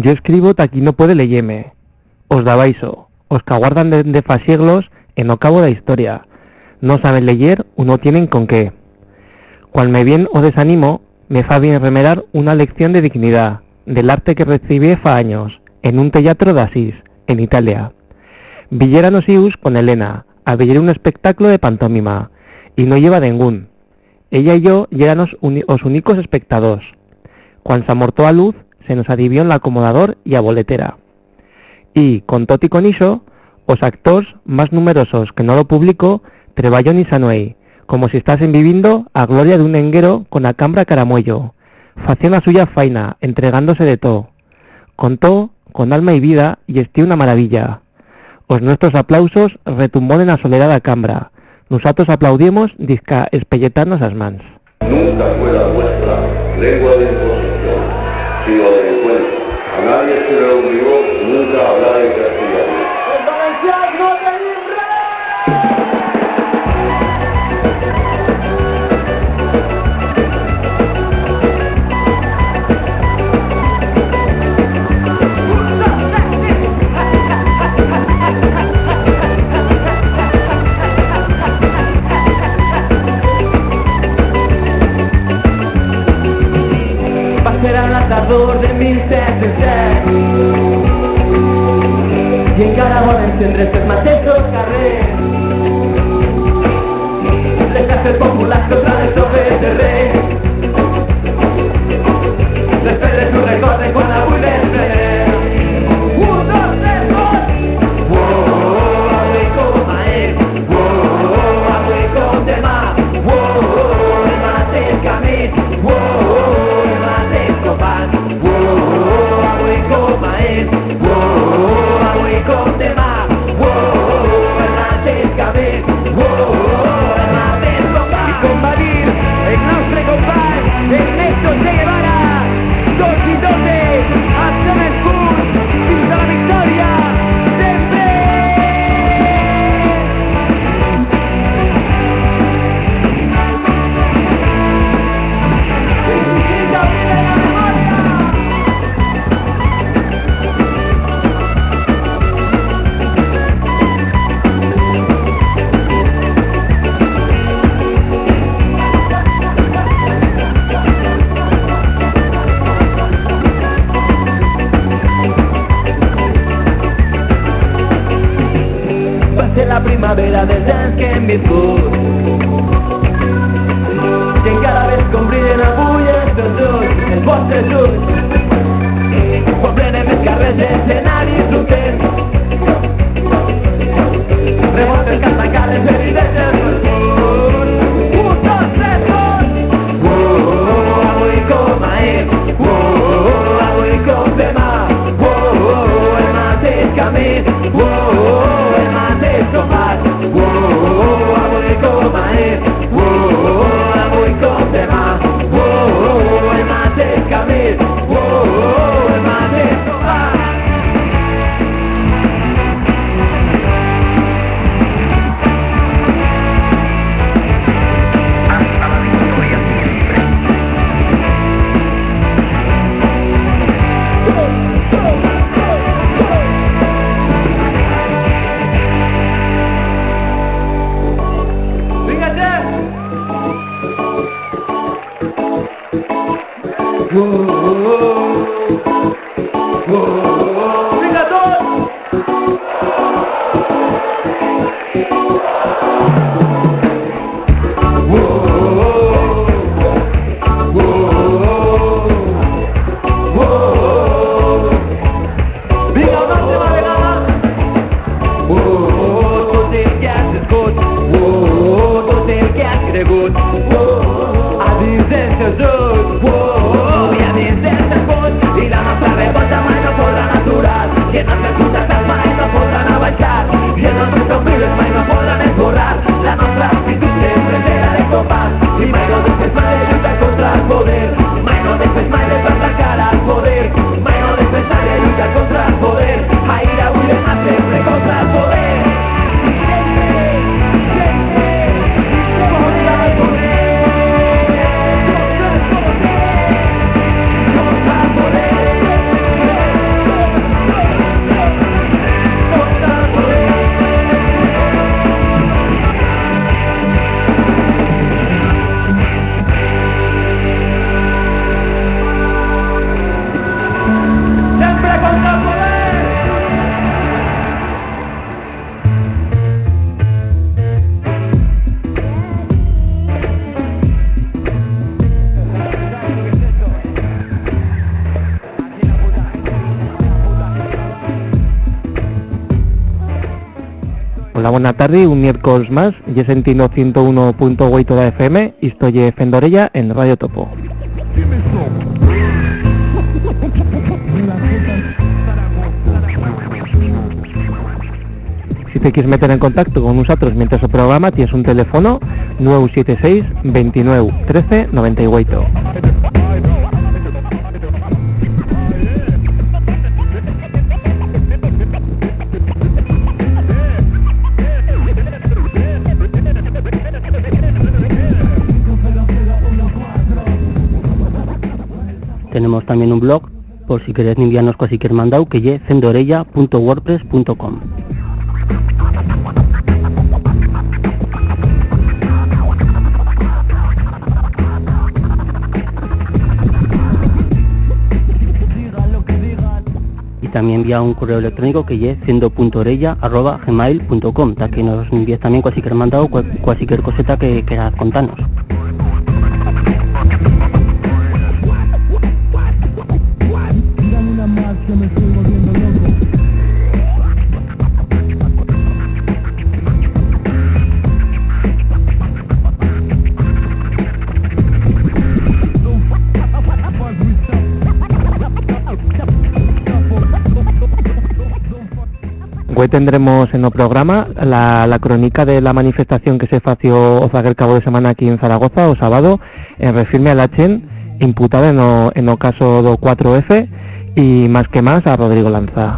Yo escribo ta qui no puede leyeme. Os dabaiso, os que aguardan de fa siglos en o cabo da historia. No saben leyer o no tienen con qué. Cual me bien o desanimo, me fa bien remerar una lección de dignidad, del arte que recibí fa años, en un teatro de Asís, en Italia. Villeran ius con Elena, a veyer un espectáculo de pantomima, y no lleva ningún. Ella y yo yéranos os únicos espectadores. Cuando se amortó a luz, se nos adivió en la acomodador y a boletera. Y, con tot y con iso, os actors más numerosos que no lo publico, treballón y sanuei, como si estasen viviendo a gloria de un enguero con a cambra caramuello, facían la suya faina, entregándose de todo. Contó, con alma y vida, y estí una maravilla. Os nuestros aplausos retumbón en la soledad a cambra. Nosotros aplaudimos, disca espelletarnos las mans. Nunca fuera vuestra lengua de imposición, sino de encuentro. A nadie se le obligó nunca a hablar en castellano. ¡El valenciano de Será el atador de 1706 y encara ahora encendré ses mateixos carrers les classes populars contra les tropes de rei les pedres no recorden quan avui les veiem 1, 2, 3, 4 Uou, avui com ahir Uou, avui com demà Uou, el mateix camí Uou, avui com ahir, avui com demà, el mateix camí, el mateix company. I com va dir el nostre company, Ernesto Che Guevara, 2 i 12, estem en curs, fins a la victòria, sempre! La primavera dels anys que hem viscut i encara ves com brillen avui els teus ulls, els vostres ulls quan plenen els carrers d'escenaris lluquers revoltes que tancar les ferides del futur 1, 2, 3, 4 avui com ahir avui com demà el mateix camí el mateix combat avui com ahir avui com demà el mateix camí el mateix combat. Hasta la victoria siempre. Hola, buena tarde, un miércoles más, yo sentindo 101.8 de FM y estoy Fendorella en Radio Topo. Si te quieres meter en contacto con nosotros mientras el programa, tienes un teléfono 976 29 13 98. Tenemos también un blog, por si queréis enviarnos cualquier mandado, que es fendorella.wordpress.com. Y también envía un correo electrónico que es fendo.orella@gmail.com, para que nos envíes también cualquier mandado, cualquier coseta que quieras contarnos. Hoy tendremos en el programa la crónica de la manifestación que se fació o el cabo de semana aquí en Zaragoza, o sábado, en refirme a Lachen, imputado en el caso do 4F, y más que más a Rodrigo Lanza.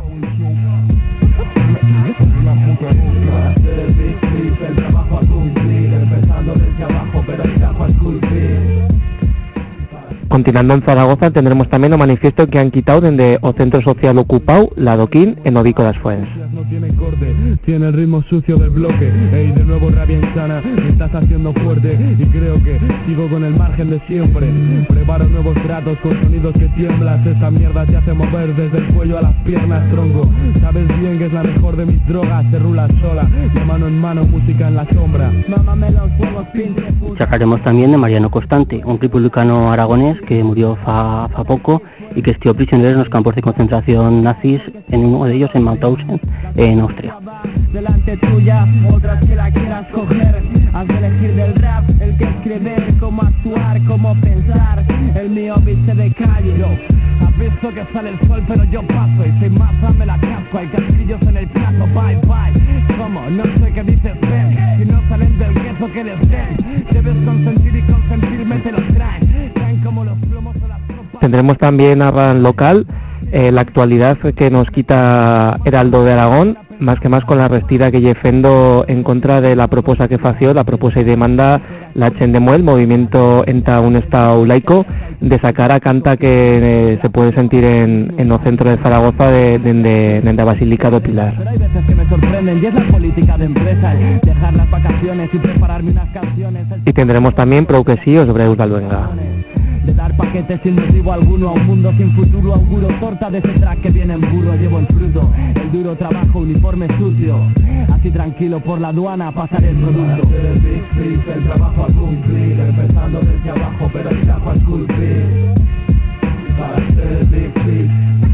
Continuando en Zaragoza tendremos también un manifiesto que han quitado desde o Centro Social Ocupado, la Doquín, en Obico das Fuens. No tiene corte, tiene el ritmo sucio del bloque. Ey, de nuevo rabia insana, me estás haciendo fuerte y creo que sigo con el margen de siempre. Preparo nuevos tratos con sonidos que tiemblas. Esta mierda te hace mover desde el cuello a las piernas, tronco. Sabes bien que es la mejor de mis drogas, te rulas sola, de mano en mano, música en la sombra. Mámame los huevos, pinche puta. Sacaremos también de Mariano Constante, un republicano aragonés que murió fa poco y que estuvo prisionero en los campos de concentración nazis, en uno de ellos en Mauthausen, en Austria. Delante tuya, otras que la quieras coger. Has de elegir del rap, el que escribir, cómo actuar, cómo pensar. El mío viste de calle. Yo, has visto que sale el sol, pero yo paso y sin más me la casco. Hay casquillos en el plato, bye bye. ¿Cómo? No sé qué dices, ven. Si no salen del queso que les den, debes consentir y consentirme te los traen. Caen como los plomos o las tropas. Tendremos también a RAN local, la actualidad que nos quita Heraldo de Aragón, más que más con la restida que llefendo en contra de la propuesta que fació, la propuesta y demanda la Chendemuel, movimiento enta un estado laico, de sacar a canta que se puede sentir en el centro de Zaragoza de la Basílica do Pilar. Pero hay veces que me sorprenden y es la política de empresa, dejar las vacaciones y prepararme unas canciones. Y tendremos también, prou que sí, os Breus d'Alluenga. De dar paquetes sin motivo alguno a un mundo sin futuro, auguro torta de ese track que viene en burro, llevo el fruto, el duro trabajo, uniforme sucio, así tranquilo por la aduana pasaré el producto. Para hacer el big flip, el trabajo a cumplir, empezando desde abajo pero el trabajo a esculpir. Para hacer el big flip.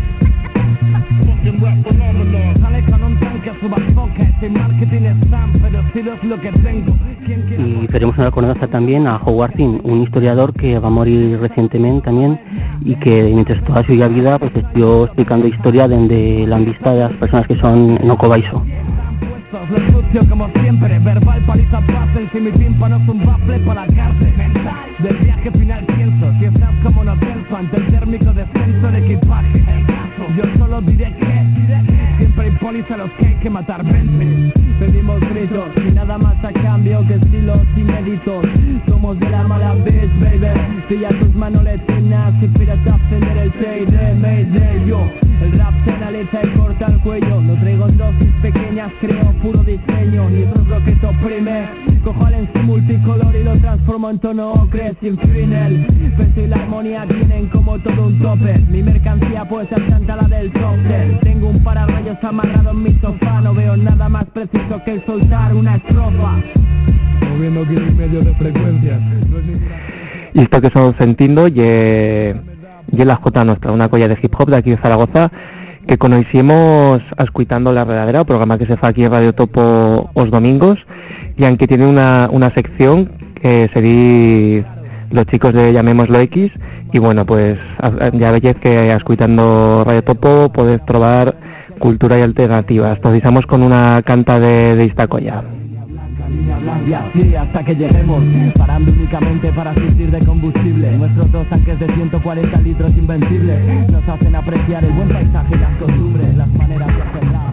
Fucking rap phenomenal, sale con un tanque a su bazooka, sin marketing spam, pero estilo es lo que tengo. Y queremos una conocer también a Howard Zinn, un historiador que va a morir recientemente también y que mientras toda su vida pues estuvo explicando historia desde la vista de las personas que son no cobaiso. Lo sucio como siempre, verbal paliza fácil, si mi tímpano es un bafle para la cárcel. Mental, del viaje final pienso, si estás como no pienso, ante el térmico descenso de equipaje. El caso, yo solo diré que siempre hay polis a los que hay que matar, vence. Pedimos gritos y nada más a cambio que estilos inéditos. Somos de la mala bitch, baby. Si a tus manoletinas y piras a ascender el shade, Mayday, yo. El rap se analiza y corta el cuello. Lo traigo en dosis pequeñas, creo puro diseño. Ni eso es lo que te oprime. Cojo el en su multicolor y lo transformo en tono ocre sin final. Peso y la armonía tienen como todo un tope. Mi mercancía puede ser tanta la del top 10. Tengo un pararrayos amarrado en mi sofá. No veo nada más preciso que el soltar una estrofa. Moviendo kilo y medio de frecuencias. No es ninguna... Y esto que estamos sintiendo y la J nuestra, una colla de hip hop de aquí de Zaragoza, que conocimos escuitando La Redadera, o programa que se fa aquí en Radio Topo os domingos, y aunque tiene una sección que se di los chicos de Llamémoslo X, y bueno, pues ya veis que escuitando Radio Topo podéis probar cultura y alternativas. Estamos con una canta de Iztacoya. Y así hasta que lleguemos, parando únicamente para surtir de combustible. Nuestros 2 tanques de 140 litros invencibles nos hacen apreciar el buen paisaje y las costumbres, las maneras de hacer rap.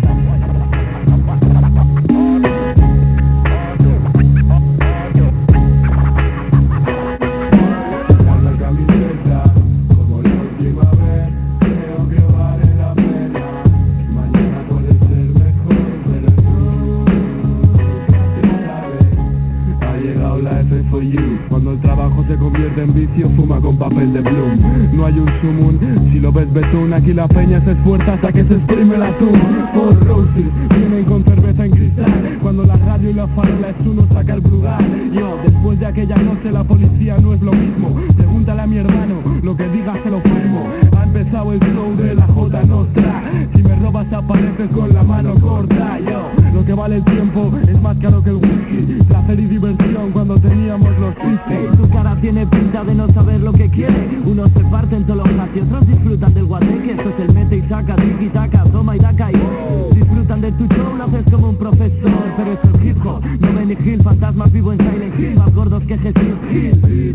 Cuando el trabajo se convierte en vicio, fuma con papel de plum. No hay un sumun, si lo ves betún. Aquí la peña se esfuerza hasta que se exprime el atún. Por Roses, vienen con cerveza en cristal. Cuando la radio y la farola es uno, saca el brugal. Yo, después de aquella noche la policía no es lo mismo. Pregúntale a mi hermano, lo que diga se lo firmo. Ha empezado el show de la J Nostra. Si me robas apareces con la mano corta. Yo, lo que vale el tiempo es más caro que el whisky. Placer y diversión cuando teníamos los tristes. Tu cara tiene pinta de no saber lo que quiere. Unos se parten todos los gatos, otros disfrutan del guateque. Esto es el mete y saca, tiki taka, toma y daca y disfrutan de tu show, lo haces como un profesor. Pero eso es hip hop, no Benny Hill, fantasmas vivo en Silent Hill. Más gordos que Jesús Gil.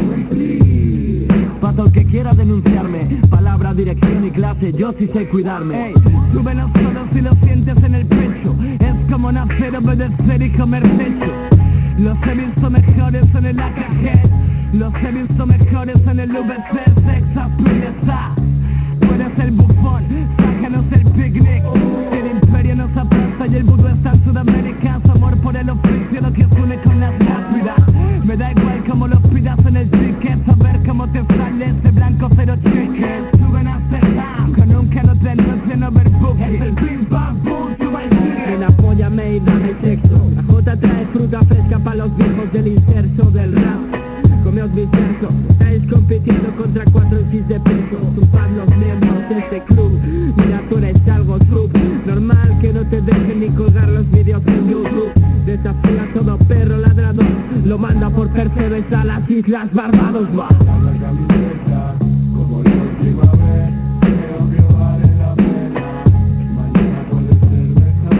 Pa' todo el que quiera denunciarme, palabra, dirección y clase, yo sí sé cuidarme. Ey, súbenos todos si lo sientes en el pecho. Es como nacer, obedecer y comer pecho. Los he visto mejores en el AKG, los he visto mejores en el VC, Sex Appeal está. Tú eres el bufón, sácanos el picnic. El imperio nos aplasta y el vudú está en Sudamérica. Su amor por el oficio, lo que os une con las lápidas. Me da igual como lo pidas en el ticket, saber cómo te sale ese blanco cero chicken. Suben a Amsterdam, con un canot de noche en overbook. Es el pim pam pum, suba el tigre. En apóyame y dame sexo. La J trae fruta fresca para los viejos del inserso del rap. Comeos mis versos, estáis compitiendo contra 4 X de peso. Chupad los miembros de este club. Mira, tú eres algo sub. Normal que no te dejen ni colgar los vídeos en YouTube. Desafía a todo perro ladrador, lo manda por Percebes a las Islas Barbados, va. Como la última vez, creo que vale la pena. Mañana puede ser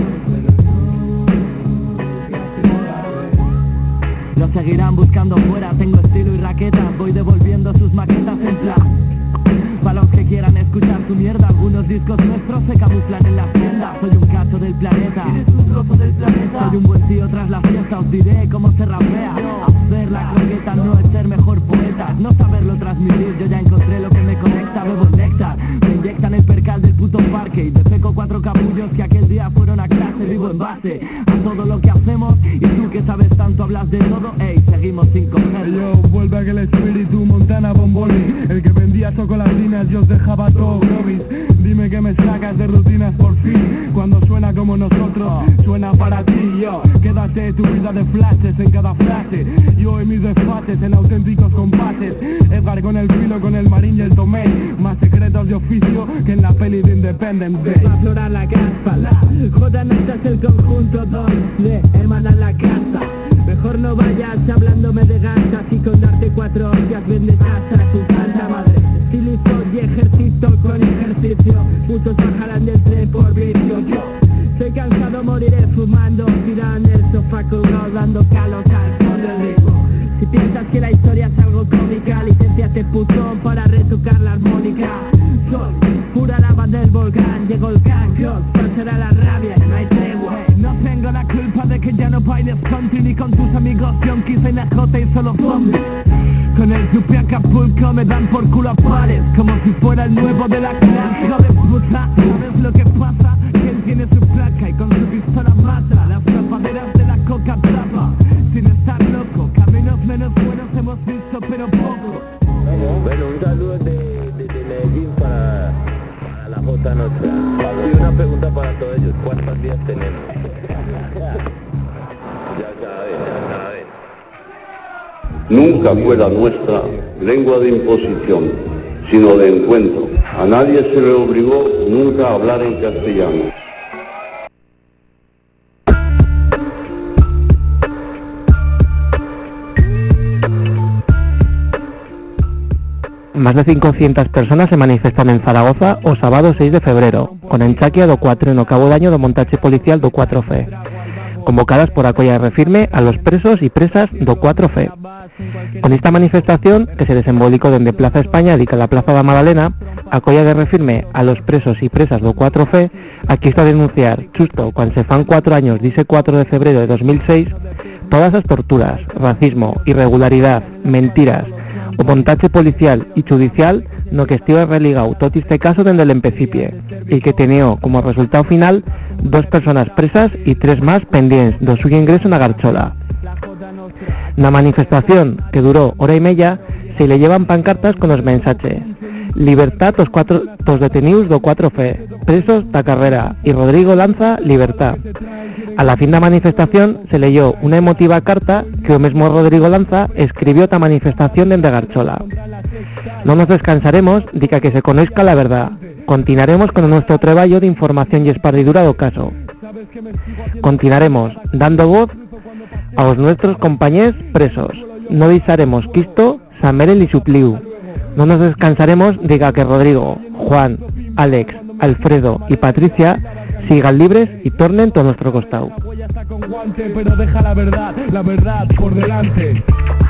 mejor, pero lo seguirán buscando fuera, tengo estilo y raquetas, voy devolviendo sus maquetas en plan. Para los que quieran escuchar su mierda, algunos discos nuestros se camuflan en las tiendas. Soy un cacho del planeta, eres un trozo del planeta. Soy un buen tío tras la fiesta, os diré cómo se rapea. Hacer la croqueta no es ser mejor poeta, no saberlo transmitir, yo ya encontré lo que me conecta. Bebo néctar, me inyectan el percal del puto parque y defeco 4 capullos que aquel día fueron a clase. Vivo en base a todo lo que hacemos y tú que sabes tanto hablas de todo, ey, seguimos sin coger. Yo, vuelve aquel espíritu Montana Bomboli, el que vendía chocolatinas yo os dejaba todo grobis. Dime que me sacas de rutinas por fin. Cuando suena como nosotros, suena para ti. Yo, quédate tu vida de flashes en cada frase. Yo y mis desfases en auténticos compases. Edgar con el filo, con el marín y el tomé. Más secretos de oficio que en la peli de Independence Day. Va a aflorar la caspa, la J Nostra es el conjunto donde hermanan la casa. Mejor no vayas hablándome de gatas y con darte 4 hostias vendes casa a tu santa madre. Estilizo y ejercito con ejercicio, putos bajarán del tren por vicio. Yo soy cansado, moriré fumando, tirado en el sofá colgado dando calos al son del ritmo. Si piensas que la historia es algo cómica, licenciate putón para retocar la armónica. Soy pura lava del volcán, llegó el cancro, pasará la rabia y no hay tregua. No tengo la culpa de que ya no bailes conti ni con tus amigos yonkis en la jota y solo zombies. Con el Yupi Acapulco me dan por culo a pares, como si fuera el nuevo de la clase. Hijo de puta, ¿sabes lo que pasa? Que él tiene su placa y con su pistola mata. Las tapaderas de la coca trapa, sin estar loco, caminos menos buenos hemos visto pero poco. Bueno, un saludo de Medellín para la J Nostra. Y una pregunta para todos ellos, ¿cuántos días tenemos? Ya saben. Nunca fue la nuestra lengua de imposición, sino de encuentro. A nadie se le obligó nunca a hablar en castellano. Más de 500 personas se manifestan en Zaragoza o sábado 6 de febrero, con enchaquia do 4 en o cabo daño do montache policial do 4F, convocadas por a colla de refirme a los presos y presas do 4F. Con esta manifestación, que se desembolicó dende Plaza España dica la Plaza da Madalena, a colla de refirme a los presos y presas do 4F, aquí está a denunciar, xusto cuando se fan 4 años dice 4 de febrero de 2006, todas as torturas, racismo, irregularidad, mentiras, o montache policial y judicial no que estiva religado todo este caso dende el empecipie y que teneó como resultado final 2 personas presas y 3 más pendientes do suyo ingreso na Garchola. Na manifestación, que duró hora y media, se le llevan pancartas con los mensajes: libertad tos detenidos do 4F, presos da carrera, y Rodrigo Lanza, libertad. A la fin da manifestación se leyó una emotiva carta que o mesmo Rodrigo Lanza escribió ta manifestación dende Garchola. No nos descansaremos dica que se conozca la verdad. Continuaremos con nuestro trabajo de información y esparcidura do caso. Continuaremos dando voz a los nuestros compañeros presos. No disaremos quisto Samerel y Supliu. No nos descansaremos diga que Rodrigo, Juan, Alex, Alfredo y Patricia sigan libres y tornen todo nuestro costado. Pero deja la verdad por delante.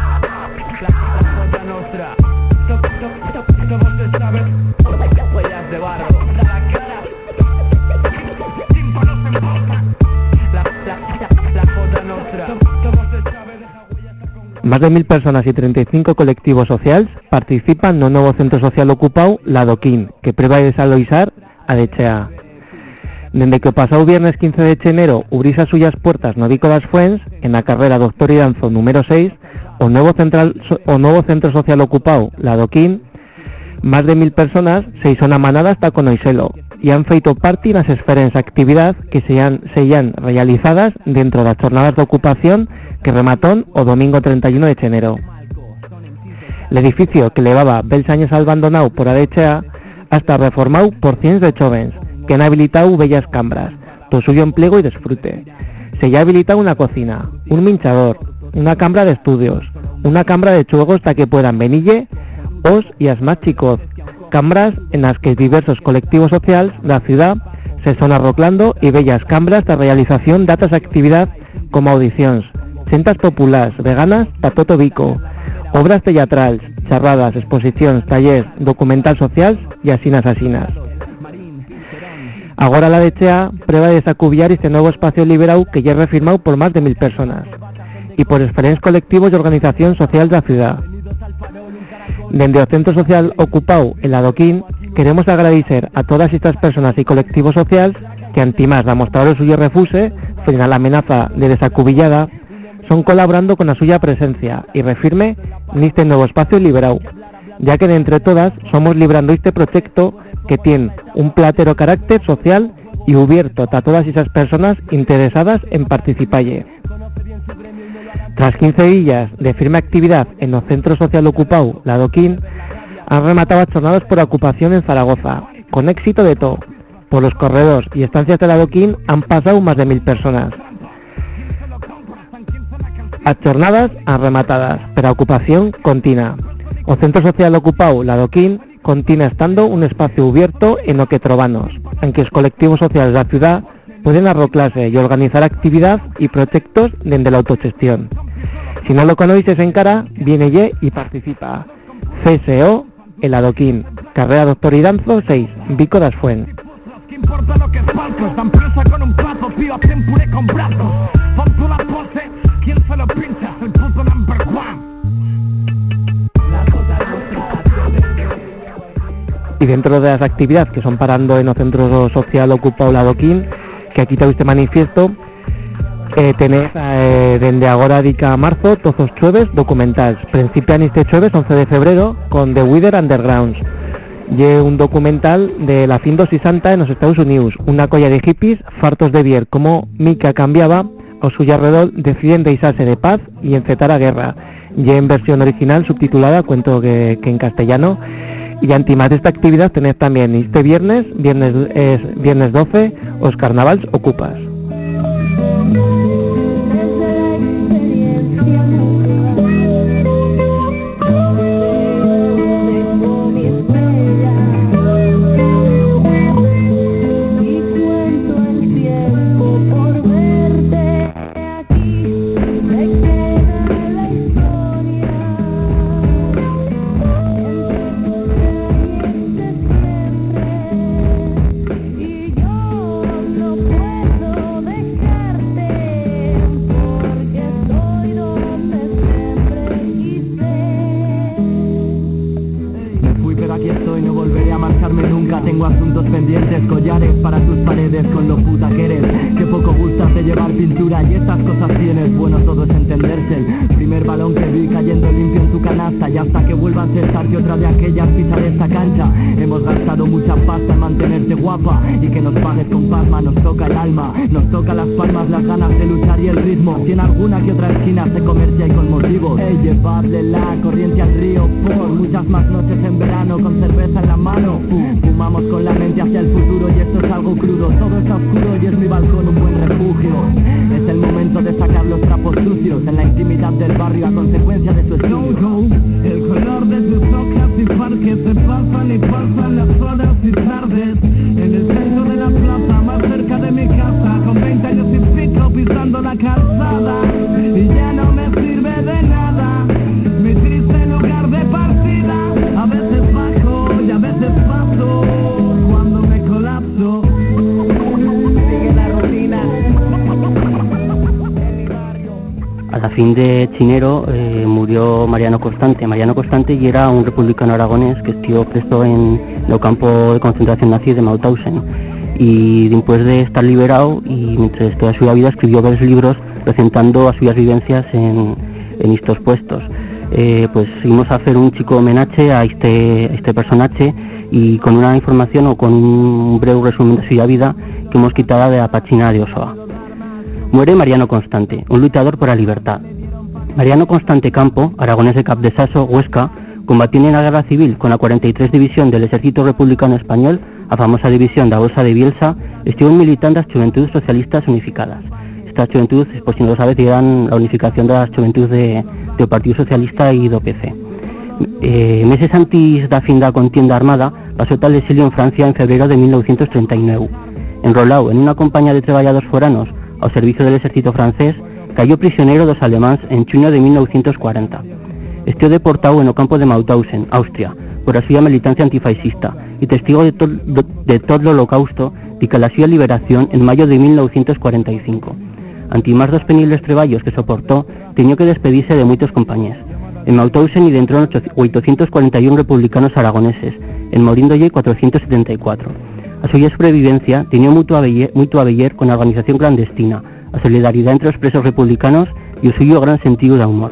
Más de 1000 personas y 35 colectivos sociales participan en un nuevo centro social ocupado, la Doquín, que prueba de desalojar a Dechea. Desde que o pasado viernes 15 de enero ubrís as suyas puertas no Vico das Fuens, en la carrera Doctor Iranzo número 6, o nuevo centro social ocupado, la Doquín, más de 1000 personas se hizo una manada hasta Conoiselo y han feito parte las esferas de actividad que se han realizadas dentro de las jornadas de ocupación que rematón o domingo 31 de enero. El edificio que llevaba 20 años abandonado por Adechea hasta reformado por cientos de jóvenes que han habilitado bellas cambras, todo suyo empleo y disfrute. Se ya ha habilitado una cocina, un minchador, una cámara de estudios, una cámara de juegos hasta que puedan venille os y as más chicos, cámaras en las que diversos colectivos sociales de la ciudad se están arroclando y bellas cámaras de realización de otras actividades como audiciones, centas populares, veganas, tatoto Vico, obras teatrales, charradas, exposiciones, talleres, documental social y asinas. Ahora la Dechea prueba de desacubillar este nuevo espacio liberado que ya es refirmado por más de 1000 personas y por diferentes colectivos y organización social de la ciudad. Desde el centro social ocupado en la Doquín queremos agradecer a todas estas personas y colectivos sociales que antimás de mostrar el suyo refuse frente a la amenaza de desacubillada son colaborando con la suya presencia y refirme en este nuevo espacio liberado, ya que de entre todas somos librando este proyecto que tiene un platero carácter social y abierto a todas esas personas interesadas en participalle. Tras 15 días de firme actividad en el centro social ocupado, la Doquín, han rematado las jornadas por ocupación en Zaragoza, con éxito de todo. Por los corredores y estancias de la Doquín han pasado más de 1000 personas. Las jornadas han rematadas, pero la ocupación continúa. El centro social ocupado, la Doquín, continúa estando un espacio abierto en lo que trobanos, en que los colectivos sociales de la ciudad pueden arroclarse y organizar actividad y proyectos desde la autogestión. Si no lo conoces en cara, viene y participa. CSO, el Adoquín, carrera Doctor Iranzo 6, Vico das Fuens. ¿Qué importa lo que es falso? Están presa con un plazo, tío, hacen puré con brazos. Pon tú la pose, ¿quién se lo pincha? Soy puto number one. Y dentro de las actividades que son parando en el centro social ocupado la Doquín, que aquí está este manifiesto, tenéis desde ahora dica marzo todos los jueves documentales. Principian este jueves 11 de febrero con The Wither Undergrounds, y un documental de la fin 260 en los Estados Unidos, una colla de hippies fartos de ver cómo Mica cambiaba o suyo alrededor deciden deisarse de paz y encetar a guerra, y en versión original subtitulada, cuento que en castellano, Y antimás de esta actividad tened también este viernes 12, os carnavals ocupas. Tengo asuntos pendientes, collares para tus paredes con lo puta que eres. Que poco gustas de llevar pintura y estas cosas tienes. Bueno, todo es entenderse. El primer balón que vi cayendo limpio en tu canasta. Y hasta que vuelvas a estar que otra de aquellas pisaré esta cancha. Hemos gastado mucha pasta en mantenerte guapa. Y que nos pagues con pasma, nos toca el alma. Nos toca las palmas, las ganas de luchar y el ritmo. Si en alguna que otra esquina se comercia y con motivos. Llevarle la corriente al río por muchas más noches en verano con cerveza en la mano. Fumamos con la mente hacia el futuro y esto es algo crudo. Todo está oscuro y es mi balcón un buen refugio. Es el momento de sacar los trapos sucios en la intimidad del barrio a consecuencia de tu estudio. El color de tus hojas y parques se pasan y pasan las horas y tardes. En el centro de la plaza, más cerca de mi casa, con 20 años y pico pisando la calzada. Y ya no me sirve de nada mi triste lugar de partida. A veces bajo y a veces paso cuando me colapso. Sigue la rutina en mi barrio. A la fin de Chinero murió Mariano Constante y era un republicano aragonés que estuvo preso en el campo de concentración nazi de Mauthausen. Y después de estar liberado y mientras toda su vida escribió varios libros presentando a sus vivencias en estos puestos. Pues seguimos a hacer un chico homenaje a este personaje y con una información o con un breve resumen de su vida que hemos quitado de la página de Osoa. Muere Mariano Constante, un luchador por la libertad. Mariano Constante Campo, aragonés de Capdesaso, Huesca, combatió en la guerra civil con la 43 División del Ejército Republicano Español, a famosa división da Bolsa de Bielsa, estuvo militando las Juventudes Socialistas Unificadas. Estas juventudes, pues si no lo sabes, eran la unificación de las juventudes del Partido Socialista y do PC. Meses antes da fin da contienda armada, pasó tal exilio en Francia en febrero de 1939. Enrolado en una compañía de trabajadores foranos al servicio del ejército francés, cayó prisionero dos alemáns en junio de 1940. Estuvo deportado en el campo de Mauthausen, Austria, por la suya militancia antifascista y testigo de todo el holocausto y que la suya liberación en mayo de 1945. Ante más dos penibles treballos que soportó, tenía que despedirse de muchos compañeros. En Mauthausen identificó 841 republicanos aragoneses, en Morindolle 474. A suya sobrevivencia tenía mucho a veller con la organización clandestina, a solidaridad entre los presos republicanos y el suyo gran sentido de humor.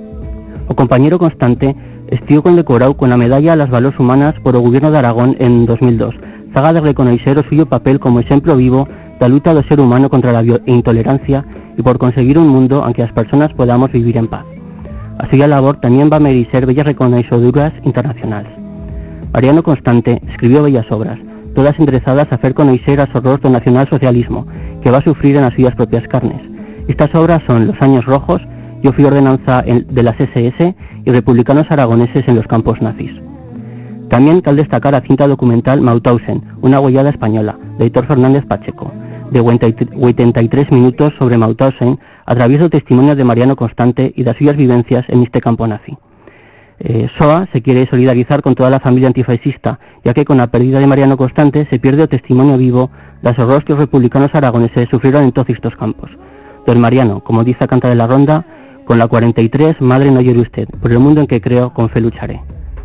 O compañero Constante estuvo condecorado con la medalla a las valores humanas por el gobierno de Aragón en 2002, zaga de reconocer el suyo papel como ejemplo vivo de la lucha del ser humano contra la intolerancia y por conseguir un mundo en que las personas podamos vivir en paz. A suya labor también va a merecer bellas reconociduras internacionales. Mariano Constante escribió bellas obras, todas enderezadas a hacer conocer a horrores del nacionalsocialismo, que va a sufrir en las suyas propias carnes. Estas obras son Los años rojos, Yo fui ordenanza de las SS y Republicanos aragoneses en los campos nazis. También cal destacar la cinta documental Mauthausen, una huellada española, de Héctor Fernández Pacheco, de 83 minutos sobre Mauthausen, a través del testimonio de Mariano Constante y de las suyas vivencias en este campo nazi. SOA se quiere solidarizar con toda la familia antifascista, ya que con la pérdida de Mariano Constante se pierde el testimonio vivo de los horrores que los republicanos aragoneses sufrieron en todos estos campos. Don Mariano, como dice Canta de la Ronda, con la 43, madre no llore usted, por el mundo en que creo, con fe lucharé.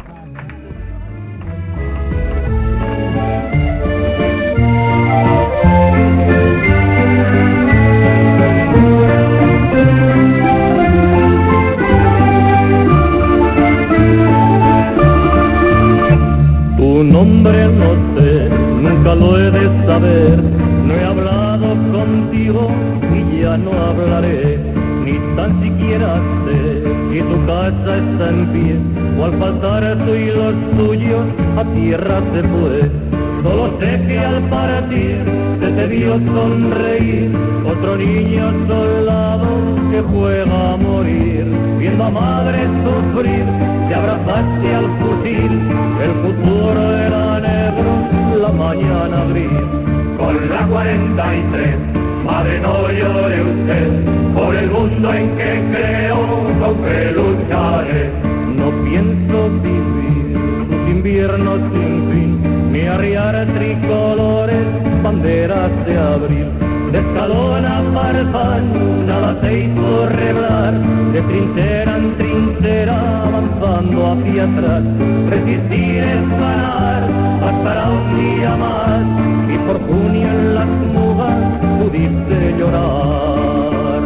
Tu nombre no sé, nunca lo he de saber, no he hablado contigo y ya no hablaré, ni tan siquiera sé y tu casa está en pie, o al faltar tú y los tuyos a tierra se fue. Solo sé que al partir se te vio sonreír, otro niño soldado que juega a morir. Viendo a madre sufrir, te abrazaste al fusil, el futuro era negro, la mañana gris. Con la 43, madre no llore usted, por el mundo en que creo, aunque lucharé. No pienso vivir sus inviernos sin fin, ni arriar tricolores, banderas de abril. De escalón a Farfán, nada se hizo reblar, de trinchera en trinchera, avanzando hacia atrás. Resistir es ganar, bastará un día más, y por junio en las mugas pudiste llorar.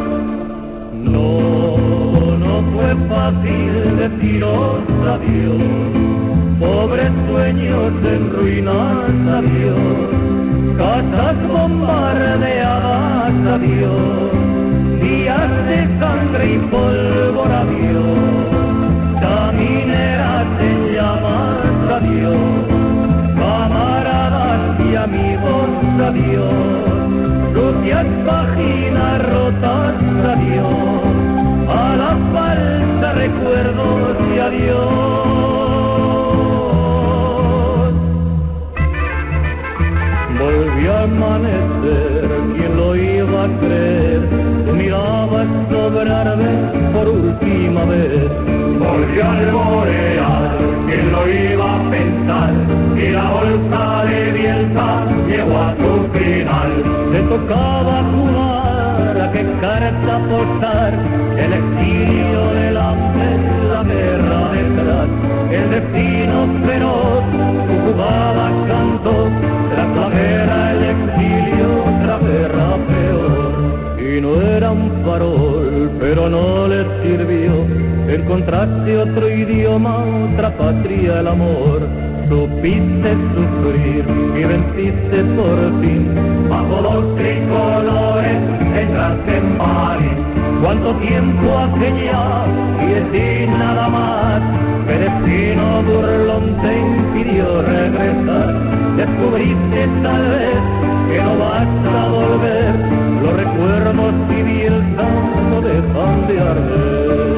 No fue fácil deciros adiós, pobres sueños en ruinas, adiós. Casas bombardeadas, adiós, días de sangre y pólvora, adiós, camineras en llamas, adiós, camaradas y amigos, adiós, sucias páginas rotas, adiós, a la falsa recuerdos y adiós. Volvió a amanecer, ¿quién lo iba a creer? Tú mirabas sobrarme por última vez. Volvió al boreal, ¿quién lo iba a pensar? Y la bolsa de Bielsa llegó a su final. Le tocaba jugar, a qué carta apostar, el exilio del hambre, la guerra detrás, el destino feroz, tú jugabas canto. Tras la guerra, el exilio, otra guerra peor. Y no era un farol, pero no les sirvió. Encontraste otro idioma, otra patria, el amor. Supiste sufrir y venciste por fin. Bajo los tricolores entraste en París. ¿Cuánto tiempo hace ya? Y sin nada más. ¿Qué destino burlón te impidió regresar? Descubriste tal vez que no vas a volver, los recuerdos y Bielsa no dejan de arder.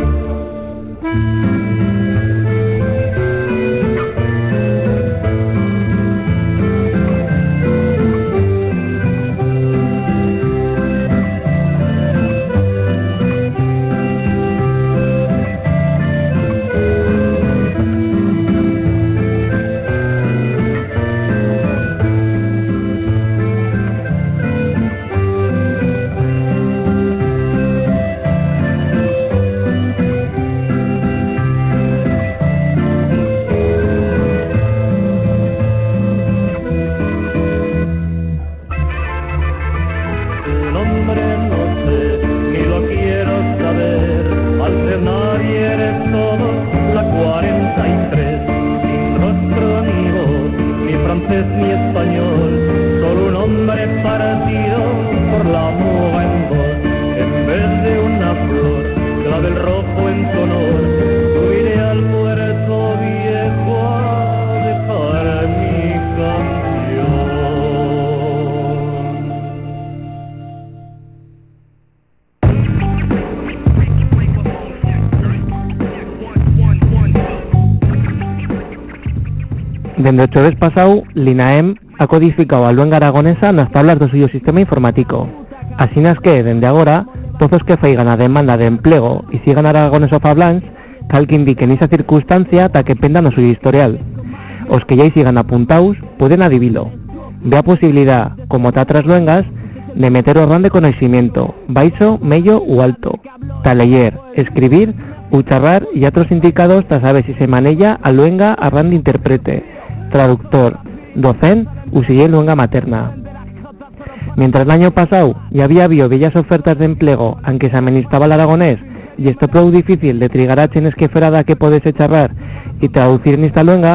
Dende o choves pasau, l'INAEM ha codificado a luenga aragonesa nas tablas do suyo sistema informático. Asinas que, dende agora, todos que feigan a demanda de empleo y sigan aragonesofablans, cal que indiquen esa circunstancia ta que pendan o suyo historial. Os que ya sigan apuntaus pueden adivilo. Ve a posibilidad, como ta tras luengas, de meter o ran de conocimiento, baixo, mello u alto, ta leyer, escribir, u charrar y otros indicados ta saber si se manella a luenga a ran de interprete, traductor, docent, u sigue luenga materna. Mientras el año pasado ya había habido bellas ofertas de empleo aunque se amenistaba el aragonés y esto prou difícil de trigar a chenes que fuera da que podés charrar y traducir en esta luenga,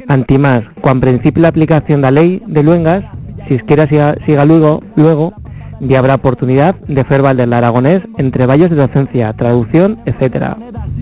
antimás, cuando principie la aplicación de la ley de luengas, si es que era siga luego, y habrá oportunidad de fer valer l'aragonés en treballos de docencia, traducción, etc.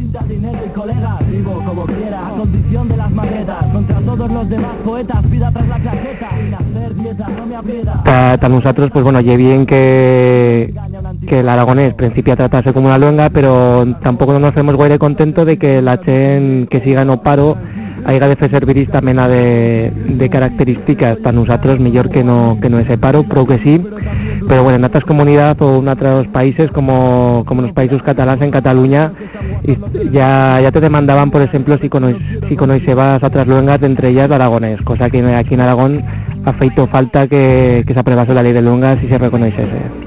A nosotros, pues bueno, ye bien que el aragonés principia a tratarse como una luenga, pero tampoco nos hacemos guaire contento de que la chen que siga no paro haya de fer servir esta mena de características para nosotros mejor que no ese paro, pero que sí. Pero bueno, en otras comunidades o en otros países como los países catalanes en Cataluña ya te demandaban, por ejemplo, si conocebas otras luengas, entre ellas el aragonés, cosa que aquí en Aragón ha feito falta que se aprobase la ley de luengas y se reconociese.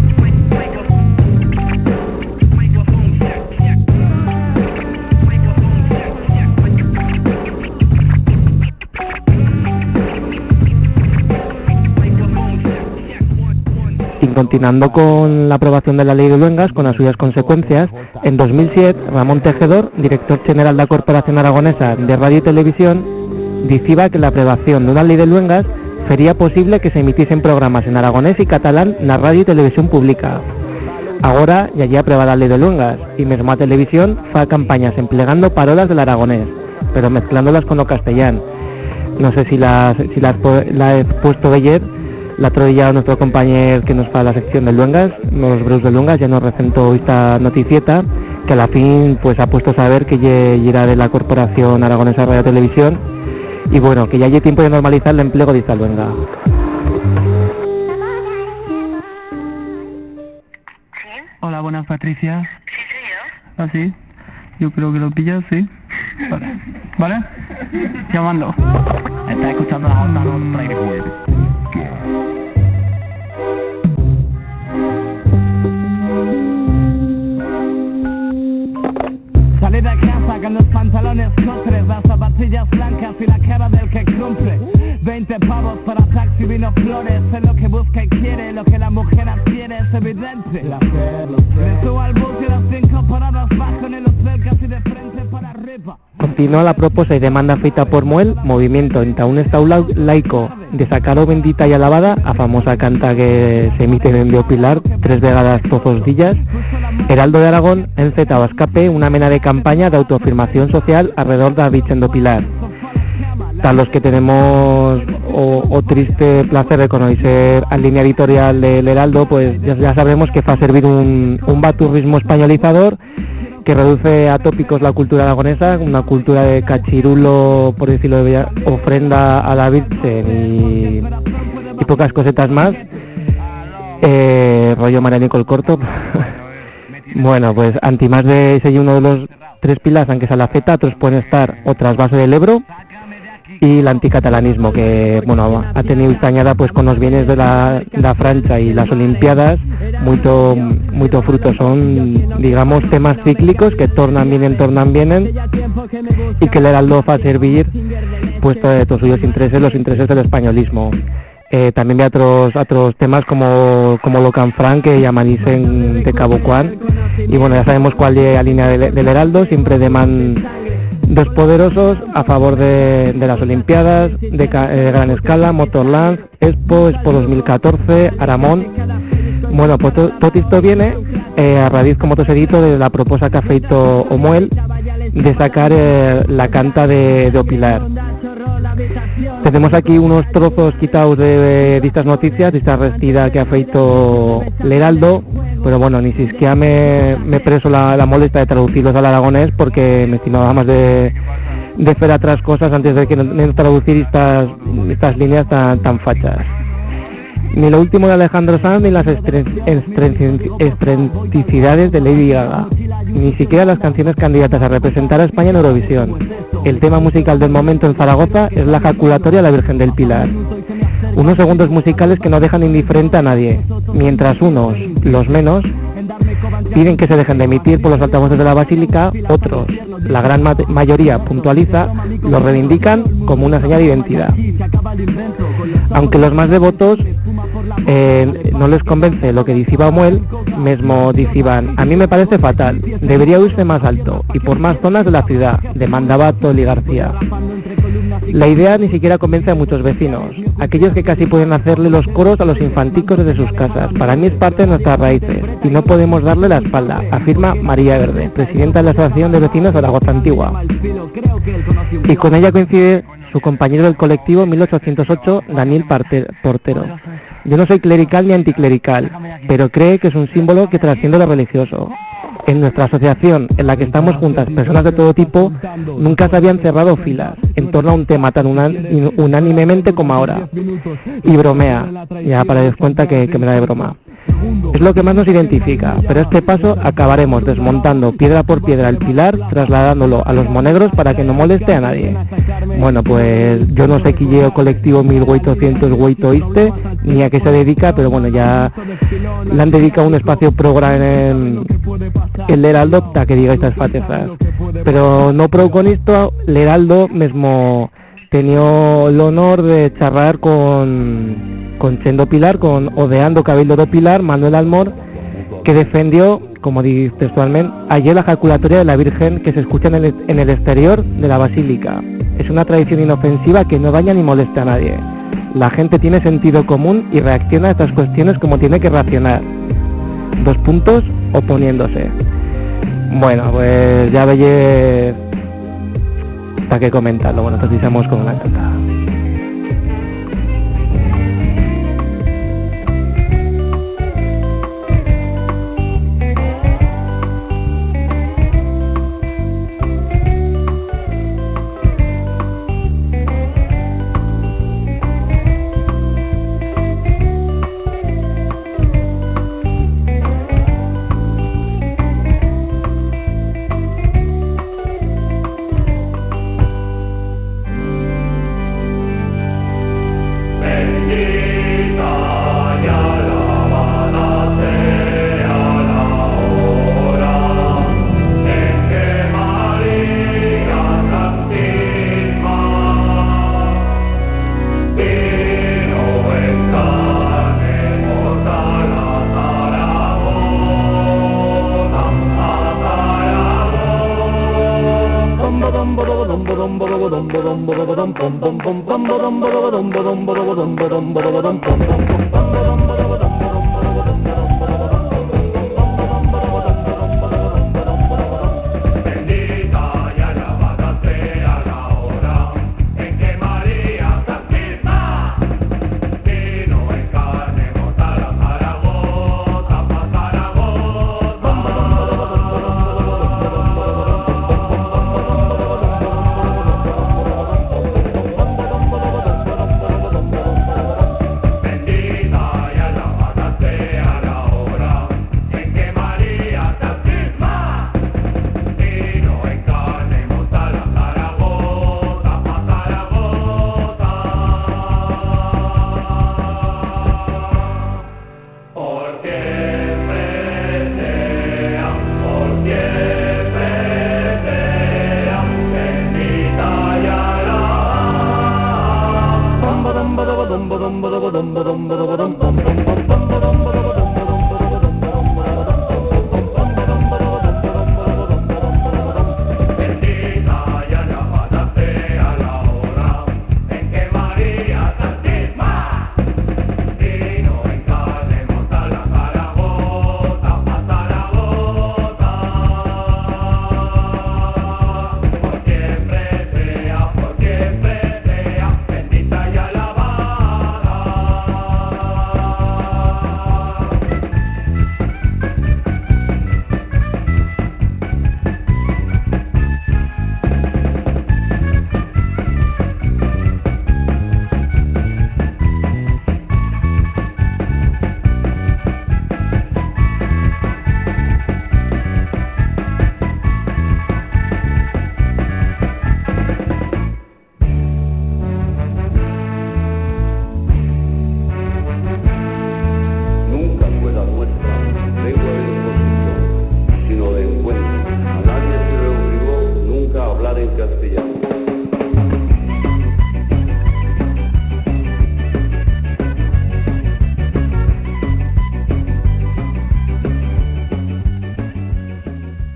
Continuando con la aprobación de la ley de luengas, con las suyas consecuencias, en 2007 Ramón Tejedor, director general de la Corporación Aragonesa de Radio y Televisión, decía que la aprobación de una ley de luengas sería posible que se emitiesen programas en aragonés y catalán en la radio y televisión pública. Ahora ya hay aprobada la ley de luengas y mismo a televisión fa campañas empleando parolas del aragonés, pero mezclándolas con lo castellán. No sé si la he puesto de ayer. La otro día nuestro compañero que nos fa la sección de luengas, los breus de luengas, ya nos recentó esta noticieta, que a la fin pues ha puesto a saber que ya era de la Corporación Aragonesa de Radio y Televisión, y bueno, que ya hay tiempo de normalizar el empleo de esta luenga. Hola, buenas, Patricia. Sí, soy yo. ¿Ah, sí? Yo creo que lo pillas, sí. Vale. ¿Vale? Llamando. Está escuchando la onda, no trae de juego. Salí de casa con los pantalones cotres, las zapatillas blancas y la cara del que cumple. 20 pavos para taxi, vino flores, es lo que busca y quiere, lo que la mujer adquiere es evidente. Me subo al bus y las 5 paradas bajo en el hotel casi de frente para arriba. Continúa la propuesta y demanda feita por Muel, movimiento enta un estado laico de sacaro bendita y alabada, a famosa canta que se emite en Biopilar 3 vegadas todos días. Heraldo de Aragón encetado a escape una mena de campaña de autoafirmación social alrededor de la Virgen do Pilar. Tal los que tenemos o triste placer de conocer a línea editorial del Heraldo, pues ya sabemos que fa servir un baturrismo españolizador que reduce a tópicos la cultura aragonesa, una cultura de cachirulo, por decirlo de ofrenda a la Virgen y pocas cosetas más, rollo Marianico el Corto. Bueno, pues antimás de ese uno de los 3 pilares, aunque sea la feta, otros pueden estar o trasvase del Ebro y el anticatalanismo, que bueno, ha tenido estañada pues con los bienes de la Francha y las Olimpiadas, mucho fruto. Son, digamos, temas cíclicos que tornan vienen y que el Heraldo va a servir pues todos suyos intereses, los intereses del españolismo. También hay otros temas como lo Canfranc, que llamadicen de Cabo Juan, y bueno, ya sabemos cuál es la línea del Heraldo, siempre deman dos poderosos a favor de las Olimpiadas, de gran escala, Motorland, Expo 2014, Aramón. Bueno, pues todo esto viene a raíz, como te he dicho, de la propuesta que ha feito Omuel de sacar la canta de Pilar. Tenemos aquí unos trozos quitados de estas noticias, de esta restida que ha feito el Heraldo, pero bueno, ni siquiera me preso la molestia de traducirlos al aragonés, porque me estimaba más de hacer otras cosas antes de que no traducir estas líneas tan fachas. Ni lo último de Alejandro Sanz, ni las excentricidades de Lady Gaga, ni siquiera las canciones candidatas a representar a España en Eurovisión. El tema musical del momento en Zaragoza es la ejaculatoria a la Virgen del Pilar. Unos segundos musicales que no dejan indiferente a nadie, mientras unos, los menos, piden que se dejen de emitir por los altavoces de la Basílica, otros, la gran mayoría puntualiza, lo reivindican como una señal de identidad. Aunque los más devotos no les convence lo que decía Omuel, mismo decían: a mí me parece fatal, debería oírse más alto y por más zonas de la ciudad, demandaba Toli García. La idea ni siquiera convence a muchos vecinos, aquellos que casi pueden hacerle los coros a los infanticos desde sus casas. Para mí es parte de nuestras raíces y no podemos darle la espalda, afirma María Verde, presidenta de la Asociación de Vecinos de Zaragoza Antigua. Y con ella coincide su compañero del colectivo 1808, Daniel Portero. Yo no soy clerical ni anticlerical, pero cree que es un símbolo que trasciende lo religioso. En nuestra asociación, en la que estamos juntas personas de todo tipo, nunca se habían cerrado filas en torno a un tema tan unánimemente como ahora. Y bromea, ya para daros cuenta que me da de broma. Es lo que más nos identifica, pero a este paso acabaremos desmontando piedra por piedra el pilar, trasladándolo a los monegros para que no moleste a nadie. Bueno, pues yo no sé qué llevo colectivo 1800 Hueitoiste, ni a qué se dedica, pero bueno, ya le han dedicado un espacio programa en el Heraldo para que diga estas fatezas. Pero no pro con esto, el Heraldo mismo tenía el honor de charlar con Chendo Pilar, con Odeando Cabildo do Pilar, Manuel Almor, que defendió, como dice textualmente, ayer la ejaculatoria de la Virgen que se escucha en el exterior de la Basílica. Es una tradición inofensiva que no daña ni molesta a nadie. La gente tiene sentido común y reacciona a estas cuestiones como tiene que reaccionar. 2 puntos, oponiéndose. Bueno, pues ya veis para qué comentarlo. Bueno, entonces iniciamos con una cantada.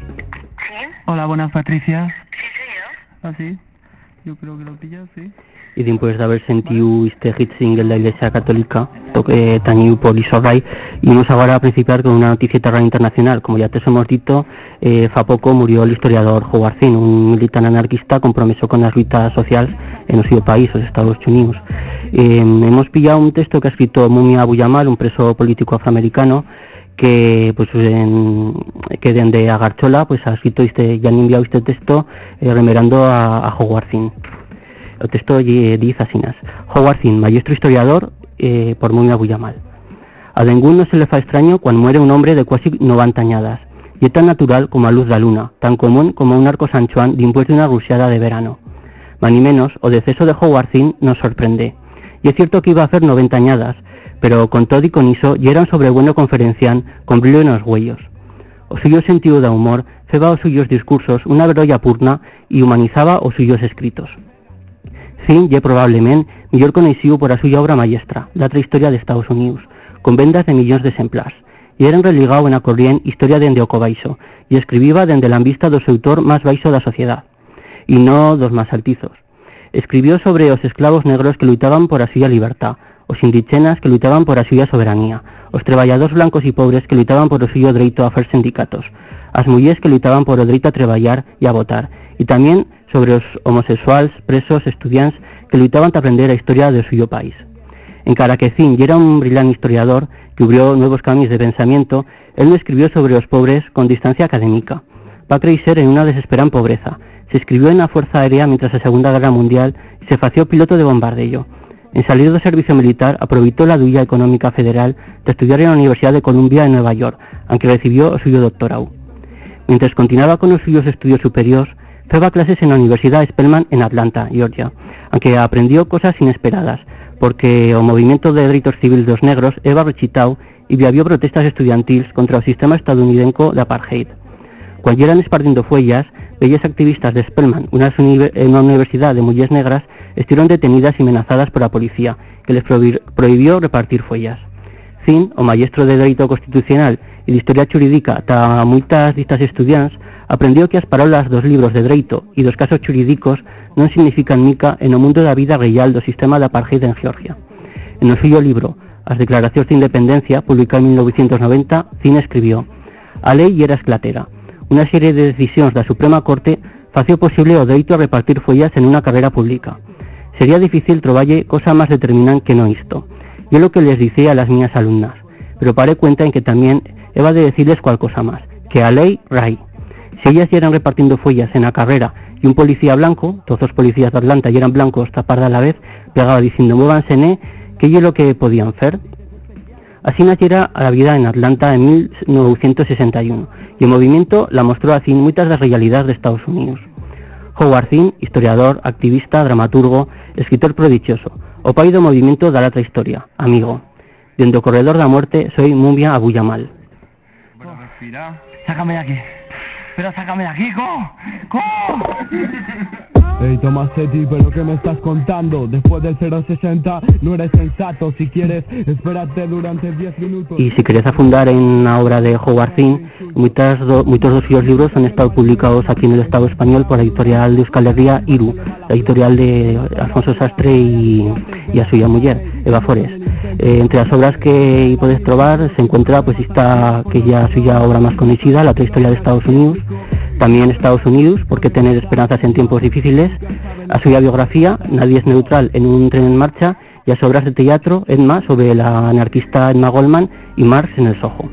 Hola, buenas, Patricia. Sí, soy yo. ¿Ah, sí? Yo creo que lo pillas, sí. y después de haber sentido este hit single de la Iglesia Católica, toque tañiu por Isorray, y vamos ahora a principiar con una noticia internacional. Como ya te hemos dicho, fa poco murió el historiador Howard Zinn, un militar anarquista compromiso con las luchas sociales en su país, los Estados Unidos. Hemos pillado un texto que ha escrito Mumia Abu Jamal, un preso político afroamericano, que pues que desde Agarchola pues ha escrito ya han enviado este texto remerando a Howard Zinn. El texto dice así: Howard Zinn, maestro historiador, por Mumia Abu Jamal. A ningún no se le fa extraño cuando muere un hombre de casi 90 añadas, y es tan natural como a luz da luna, tan común como un arco San Juan después de una rusiada de verano. Más ni menos, o deceso de Howard Zinn nos sorprende. Y es cierto que iba a hacer 90 añadas, pero con todo y con iso, y era un sobrebueno conferencián con brillo en los huellos. O suyo sentido de humor feba os suyos discursos una verolla purna y humanizaba os suyos escritos. Zinn ye probablemente millor conocido por a suya obra maestra, la Trahistoria de Estados Unidos, con vendas de millones de ejemplares, y era religado en a corriente Historia dende o cobaixo, y escribiva dende la vista do seu autor más baixo da sociedad, y no dos más altizos. Escribió sobre los esclavos negros que luchaban por a suya libertad, os indígenas que luchaban por a suya soberanía, os trabajadores blancos y pobres que luchaban por o suyo dereito a hacer sindicatos, as mujeres que luchaban por o dereito a traballar y a votar, y también sobre os homosexuales, presos, estudiantes que luchaban para aprender a historia de suyo país. Encara que Zinn era un brillante historiador que abrió nuevos caminos de pensamiento, él no escribió sobre los pobres con distancia académica. Va a crecer en una desesperada pobreza. Se inscribió en la Fuerza Aérea mientras la Segunda Guerra Mundial y se fació piloto de bombardeo. En salir del servicio militar aprovechó la duya económica federal de estudiar en la Universidad de Columbia en Nueva York, aunque recibió suyo doctorado. Mientras continuaba con los suyos estudios superiores, feba clases en la Universidad Spelman en Atlanta, Georgia, aunque aprendió cosas inesperadas, porque el movimiento de derechos civiles de los negros era rechitado y había protestas estudiantiles contra el sistema estadounidense de apartheid. Cuando eran esparciendo fuellas, bellas activistas de Spelman, una universidad de mujeres negras, estuvieron detenidas y amenazadas por la policía, que les prohibió repartir fuellas. Zinn, o maestro de Derecho Constitucional y de Historia Jurídica ta muchas distas estudiantes, aprendió que as palabras dos libros de Derecho y dos casos jurídicos non significan mica en o mundo da vida real do sistema de apartheid en Georgia. En o suyo libro, As Declaracións de Independencia, publicado en 1990, Zinn escribió: a lei era esclatera. Una serie de decisiones da Suprema Corte fació posible o dereito a repartir follas en una carrera pública. Sería difícil troballe cosa más determinante que no isto. Yo lo que les decía a las niñas alumnas, pero paré cuenta en que también heba de decirles cual cosa más, que a ley, ray. Si ellas eran repartiendo follas en la carrera y un policía blanco, todos los policías de Atlanta y eran blancos tapar a la vez, pegaba diciendo muévanse, que yo lo que podían hacer. Así naciera la vida en Atlanta en 1961, y el movimiento la mostró así en muchas de las realidades de Estados Unidos. Howard Zinn, historiador, activista, dramaturgo, escritor prodigioso, o pai do movimiento da la Trahistoria, amigo. Dentro do corredor da muerte soy Mumia Abu Jamal. Bueno, respira. Sácame de aquí. Pero sácame de aquí, ¿cómo? Ey, Tomasetti, pero ¿qué me estás contando? Después del 060 no eres sensato. Si quieres, espérate durante 10 minutos. Y si querías afundar en una obra de Howard Zinn, muchos de sus libros han estado publicados aquí en el Estado español por la editorial de Euskal Herria, Iru, la editorial de Alfonso Sastre y a suya mujer, Eva Forés. Entre las obras que podéis trobar se encuentra pues esta que ya suya obra más conocida, La Trahistoria de Estados Unidos, también Estados Unidos, ¿por qué tener esperanzas en tiempos difíciles?, a suya biografía, Nadie es neutral en un tren en marcha, y a sus obras de teatro, Edma, sobre la anarquista Edma Goldman, y Marx en el Soho.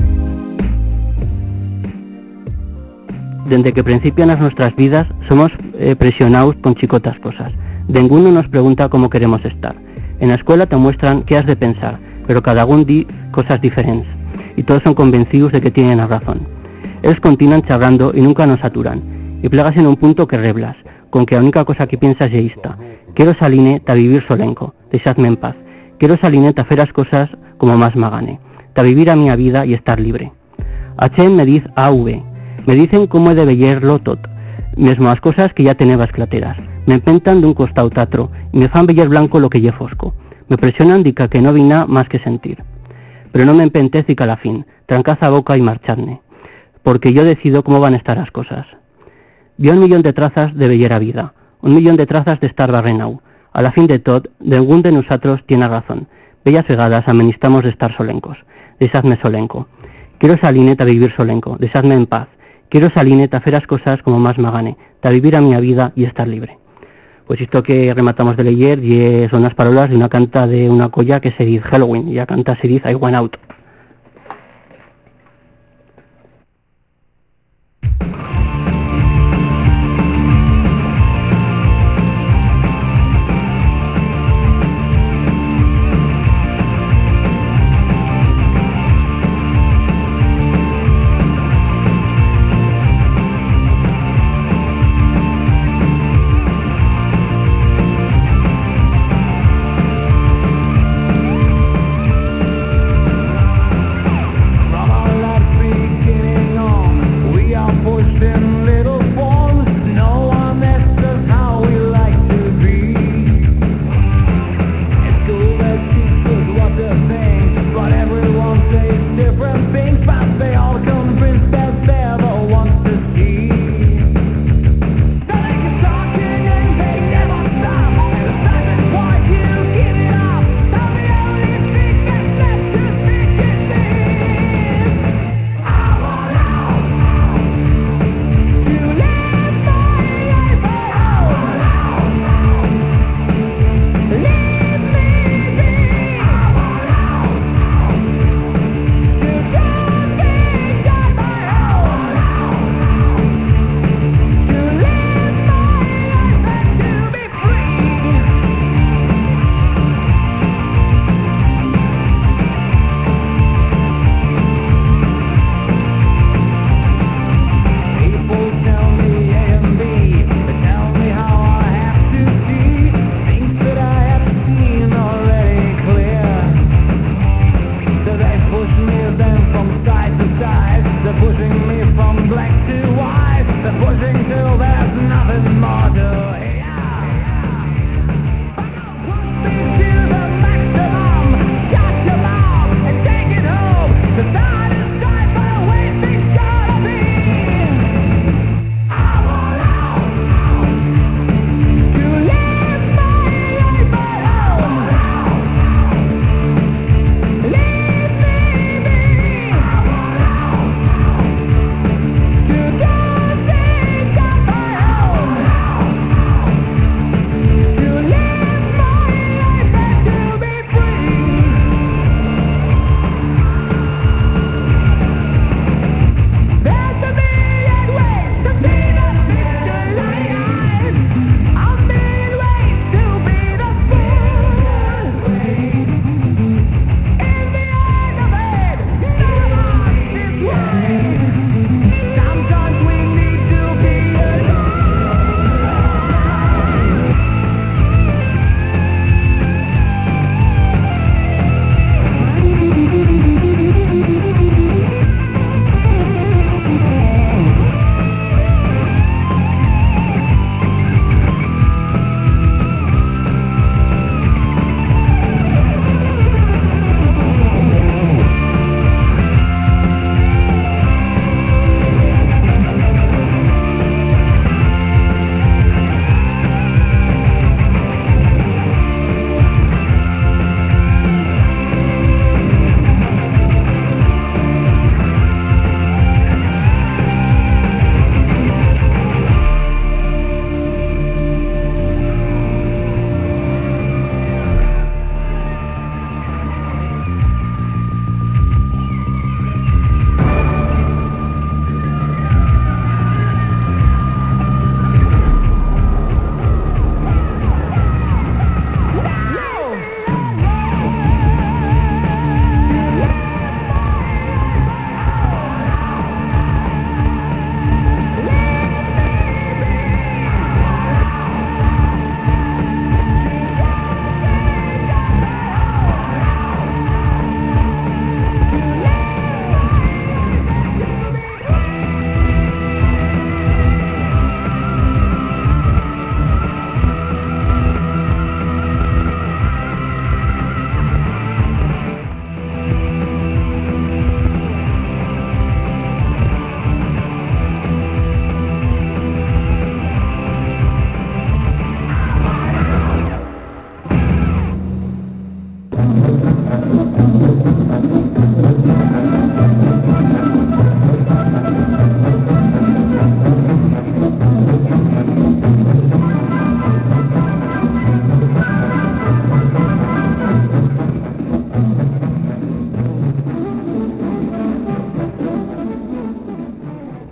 Desde que principian nuestras vidas somos presionados con chicotas cosas. Ninguno nos pregunta cómo queremos estar. En la escuela te muestran qué has de pensar, pero cada uno di cosas diferentes, y todos son convencidos de que tienen la razón. Ellos continúan charlando y nunca nos saturan, y plegas en un punto que reblas, con que la única cosa que piensas es esta: quiero saline ta vivir solenco, dejadme en paz. Quiero saline ta hacer las cosas como más magane, ta vivir a mi vida y estar libre. H me dice AV, me dicen cómo he de vellerlo tot, mesmo las cosas que ya tenebas clateras. Me empentan de un costado tatro y me fan veller blanco lo que ye fosco. Me presionan dica que no vi nada más que sentir. Pero no me empentez dica la fin, trancad a boca y marchadme, porque yo decido cómo van a estar las cosas. Vi 1 millón de trazas de bellera vida, 1 millón de trazas de estar barrenau. A la fin de tot, ningún de nosotros tiene razón. Bellas vegadas amenistamos de estar solencos. Dejadme solenco. Quiero saline ta vivir solenco, dejadme en paz. Quiero saline ta hacer las cosas como más magane, ta vivir a mi vida y estar libre. Pues esto que rematamos de leer y son las palabras de una canta de una colla que se dice Halloween, y la canta se dice I Went Out.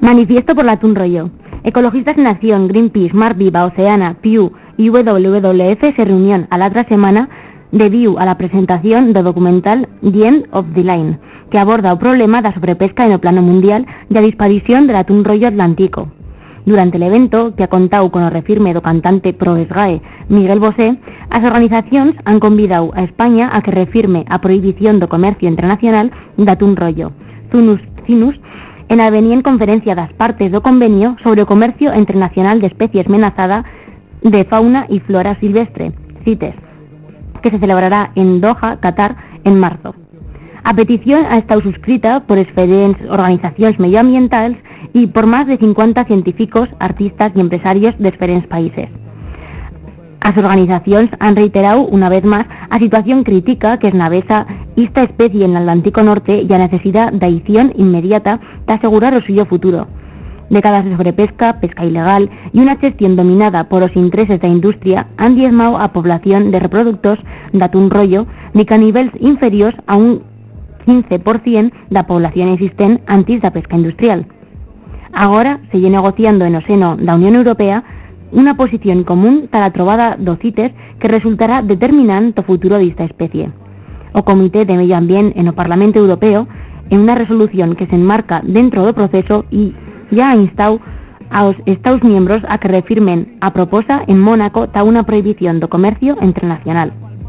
Manifiesto por el atún rollo. Ecologistas en Acción, Greenpeace, Mar Viva, Oceana, Pew y WWF se reunieron a l'altra setmana debido a la presentación do documental The End of the Line, que aborda o problema da sobrepesca no plano mundial e a disparición del atún rollo atlántico. Durante el evento, que ha contado con o refirme do cantante pro SGAE Miguel Bosé, as organizacións han convidado a España a que refirme a prohibición do comercio internacional de atún rollo, Zunus Cinus, en a veniente conferencia das partes do convenio sobre o comercio internacional de especies amenazadas de fauna y flora silvestre, CITES, que se celebrará en Doha, Qatar, en marzo. A petición ha estado suscrita por diferentes organizacións medioambientales y por más de 50 científicos, artistas y empresarios de diferentes países. As organizacións han reiterado una vez más a situación crítica que esnavesa esta especie en el Atlántico Norte y a necesidad de acción inmediata de asegurar o suyo futuro. Décadas de sobrepesca, pesca ilegal y una gestión dominada por los intereses de la industria han diezmado a población de reproductors de atún rollo ni que a niveles inferiores a un 15% de la población existente antes de la pesca industrial. Ahora se lle negociando en o seno da Unión Europea una posición común para la trobada dos CITES que resultará determinante o futuro de esta especie. O Comité de Medio Ambiente en o Parlamento Europeo, en una resolución que se enmarca dentro do proceso y ya ha instado a los Estados miembros a que refirmen a proposta en Mónaco ta una prohibición do comercio internacional.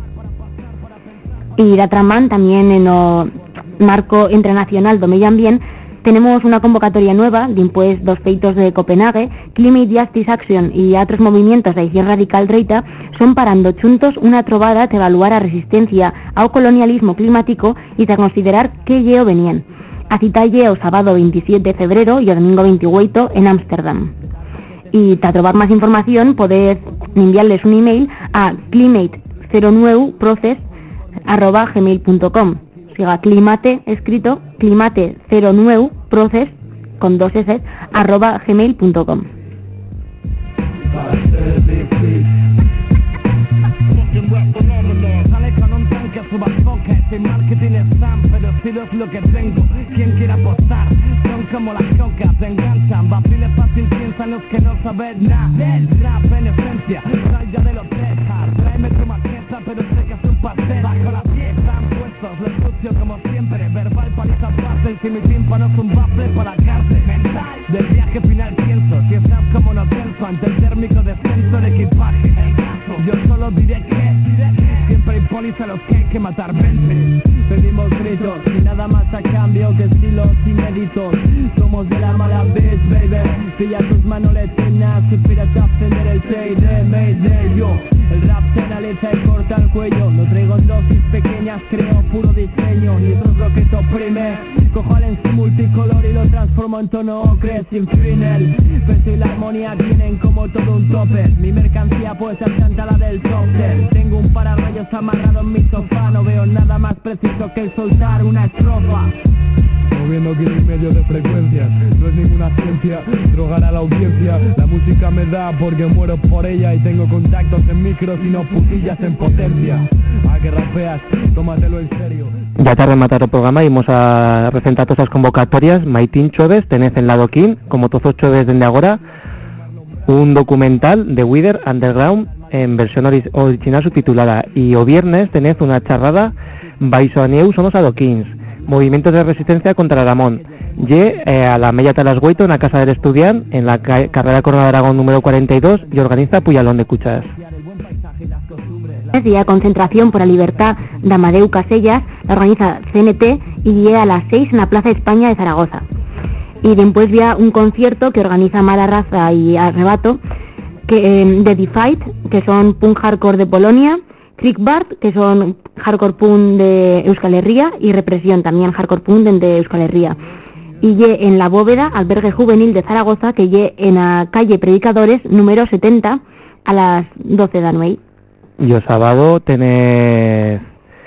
Y da tramán también en o marco internacional do medio ambiente tenemos una convocatoria nueva dimpués dos feitos de Copenhague. Climate Justice Action y otros movimientos de acción radical dreita son parando juntos una trobada que evaluar a resistencia ao colonialismo climático y de considerar que lleo venían. A cita o sábado 27 de febrero y o domingo 28 en Ámsterdam. Y para trobar más información podéis enviarles un email a climate09process@gmail.com. Siga climate escrito climate09process con 2 s @gmail.com. Sale con un tanque, suba foques, sin marketing spam, pero estilo es lo que tengo. Quien quiera apostar, son como las cocas, se enganchan, vaciles fácil piensan los que no saben nada. Del rap en esencia, raya de los Texas, tráeme tu maqueta, pero sé que es un pastel. Bajo la pieza, puestos, lo sucio como siempre, verbal paliza fácil, si mi tímpano es un bafle para la cárcel. Mental, del viaje final pienso, si estás como no pienso, ante el térmico descenso de equipaje. El caso, yo solo diré que siempre hay polis a los que hay que matar 20. Pedimos gritos y nada más a cambio que estilos inéditos. Somos de la mala bitch, baby. Pilla tus manoletinas y pírate a ascender el shade, Mayday, yo. El rap se analiza y corta el cuello. Lo traigo en dosis pequeñas, creo puro diseño. Y eso es lo que te oprime. Cojo al en su multicolor y lo transformo en tono ocre sin fin. El peso y la armonía tienen como todo un tope. Mi mercancía puede ser tanta la del toaster. Tengo un pararrayos amarrado en mi sofá. No veo nada más preciso que el soltar una estrofa. Moviendo 1,5 de frecuencias, no es ninguna ciencia, drogar a la audiencia. La música me da porque muero por ella y tengo contactos en micros y no putillas en potencia. A que rapeas, tómatelo en serio. Ya te ha rematado el programa y vamos a presentar todas las convocatorias. Maitín Chueves, tenés en lado King, como todos los Chueves desde ahora, un documental de Wither Underground en versión original subtitulada. Y o viernes tenés una charrada Baiso a Nieu somos adoquins, movimientos de resistencia contra Ramón. A la Mella Talasgueito en la Casa del Estudiant, en la carrera Corona de Aragón número 42, y organiza Puyalón de Cuchas. Día concentración por la libertad de Amadeu Casellas, la organiza CNT y a las 6 en la Plaza de España de Zaragoza. Y después había un concierto que organiza Mala Raza y Arrebato, que de Defight, que son punk hardcore de Polonia, Crickbart, que son hardcore punk de Euskal Herria, y Represión, también hardcore punk de Euskal Herria. Y en la Bóveda, albergue juvenil de Zaragoza, que en la calle Predicadores, número 70, a las 12 de la noche. Y el sábado tenés...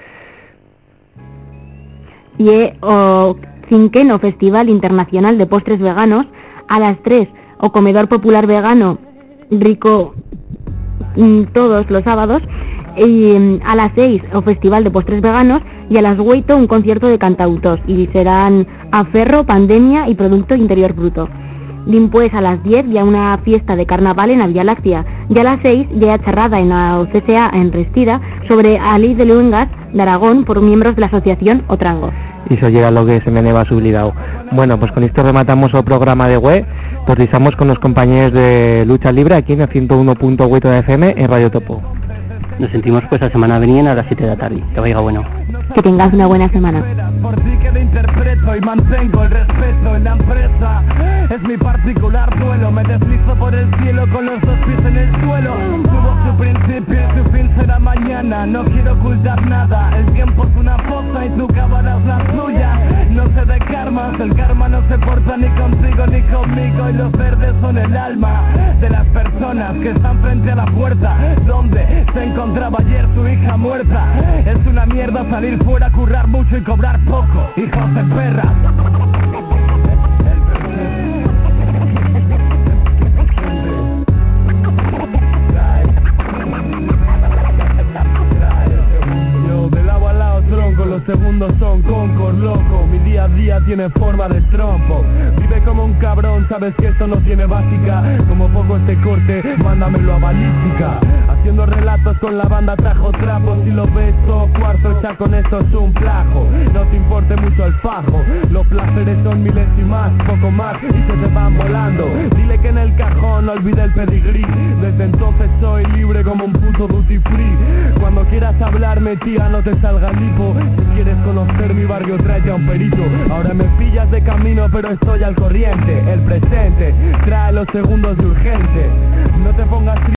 o cinqueno Festival Internacional de Postres Veganos, a las 3, o Comedor Popular Vegano, rico todos los sábados, y a las 6 o Festival de Postres Veganos, y a las 8 un concierto de cantautos, y serán Aferro, Pandemia y Producto Interior Bruto. Dimpués a las 10 ya una fiesta de carnaval en la Vía Láctea, y a las 6 ya charrada en la OCSA en Restida sobre Ali de Luengas de Aragón por miembros de la asociación Otrango. Y eso llega lo que se me neva sublidado. Bueno, pues con esto rematamos el programa de web, pues estamos con los compañeros de Lucha Libre aquí en el 101.8 de FM en Radio Topo. Nos sentimos pues la semana venida a las 7 de la tarde. Que vaya bueno. Que tengas una buena semana. Por ti que te interpreto y mantengo el respeto en la empresa. Es mi particular duelo, me deslizo por el cielo con los dos pies en el suelo. Tuvo su principio y su fin será mañana. No quiero ocultar nada, el tiempo es una fosa y tu cámara es la suya. No sé de karmas, el karma no se porta ni contigo ni conmigo. Y los verdes son el alma de las personas que están frente a la puerta donde se encontraba ayer su hija muerta. Es una mierda salir fuera, currar mucho y cobrar poco, hijos de perra. Los segundos son Concord, loco. Mi día a día tiene forma de trompo. Vive como un cabrón, sabes que esto no tiene básica. Como poco este corte, mándamelo a balística. Haciendo relatos con la banda trajo trapos. Si lo ves todo cuarto, ya con esto es un plajo. No te importe mucho el fajo. Los placeres son miles y más, poco más, y se te van volando. Dile que en el cajón no olvide el pedigrí. Desde entonces soy libre como un puto duty free. Cuando quieras hablarme, tía, no te salga lipo. Si quieres conocer mi barrio, trae a un perito. Ahora me pillas de camino, pero estoy al corriente. El presente trae los segundos de urgente. No te pongas